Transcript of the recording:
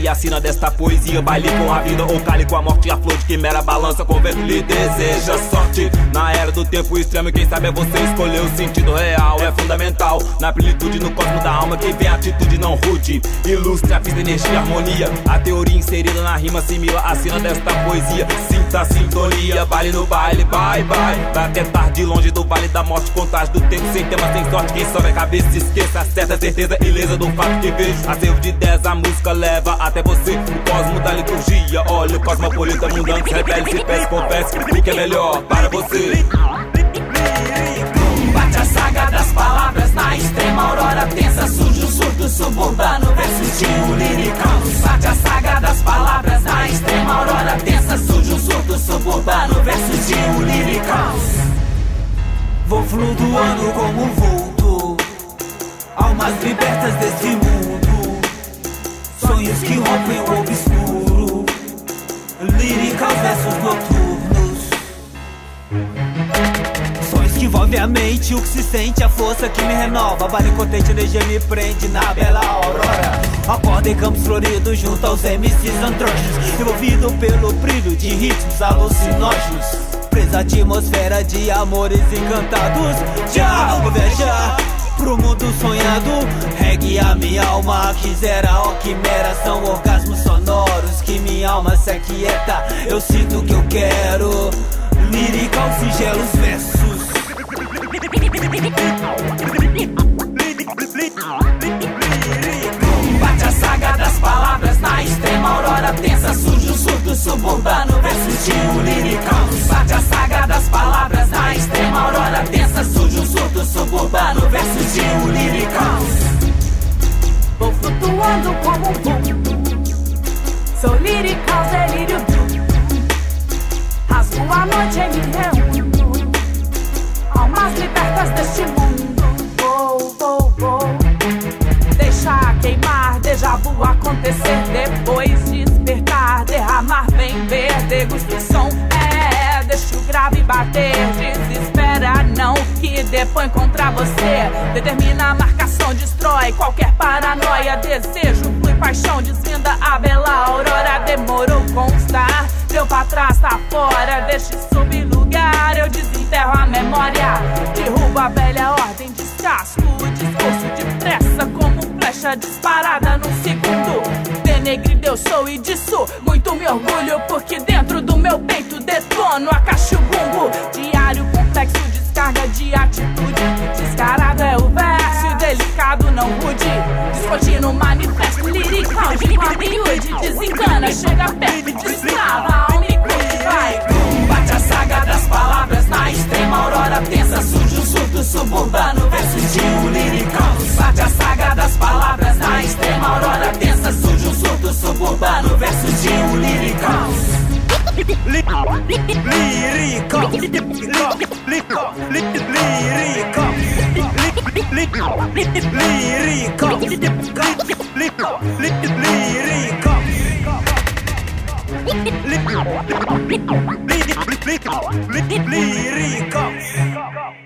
e assina desta poesia. Baile com a vida ou cale com a morte. A flor de quimera balança com o vento lhe deseja sorte. Na era do tempo extremo, quem sabe é você escolher. O sentido real é fundamental. Na plenitude, no cosmo da alma, quem vê a atitude não rude. Ilustra a pista, energia e harmonia. A teoria inserida na rima assimila, assina desta poesia. Sinta a sintonia, baile no baile, bye bye. Vai até tarde, longe do vale da morte. Contágio do tempo, sem tema, sem sorte. Quem sobe a cabeça, esqueça a certa certeza, ilesa do fato que vejo. Acervo de 10, a música leva até você. O cosmo da liturgia, olha o cosmopolita mundano. Rebelde, se peça, confesse, o que é melhor para você. Bate a saga das palavras na extrema aurora tensa. Surge o surto suburbano versus tio liricão. Bate a saga das palavras na extrema aurora tensa. Surge o surto suburbano versus tio liricão. Vou flutuando como um vulto, almas libertas deste mundo, sonhos que rompem o obscuro, líricos versos noturnos. Sonhos que envolvem a mente, o que se sente, a força que me renova. Vale contente, energia me prende na bela aurora. Acordo em campos floridos junto aos MCs andrógenos, envolvido pelo brilho de ritmos alucinógenos. Presa atmosfera de amores encantados. Já vou viajar pro mundo sonhado. Reggae a minha alma quisera, ó quimera. São orgasmos sonoros que minha alma se aquieta. Eu sinto o que eu quero, lírica aos singelos versos. Bate a saga das palavras na extrema aurora tensa. Surge o surto suburbano versus tio liricão. Bate a saga das palavras na extrema aurora tensa. Surge o surto suburbano versus tio liricão. Vou flutuando como um vulto, sou lirical, delírio bruto. Rasgo a noite e me reúno, almas libertas deste mundo. Vou deixar queimar, déjà vu acontecer. Depois despertar, derramar, bem ver, degustação. Deixa o grave bater, desespera não, que depõe contra você. Determina a marcação, destrói qualquer paranoia. Desejo, flui paixão, desvenda a bela aurora. Demorou constar, deu pra trás, tá fora. Deixa sob lugar, eu desenterro a memória. Derrubo a velha ordem, descasco o discurso depressa, como flecha disparada num segundo. Denegrido eu sou e disso muito me orgulho, porque dentro do meu peito detono a cachibungo. Diário complexo, descarga de atitude. Descarado é o verso, delicado não rude. Descontínuo manifesto lirical de Hollywood. Desengana, chega perto e destrava, alma e curte, vai. Bate a saga das palavras na extrema aurora tensa. Surge o surto suburbano versus tio liricão. Bate a saga das palavras na extrema aurora tensa. Surge o surto suburbano versus tio liricão. Liricão, liricão, liricão.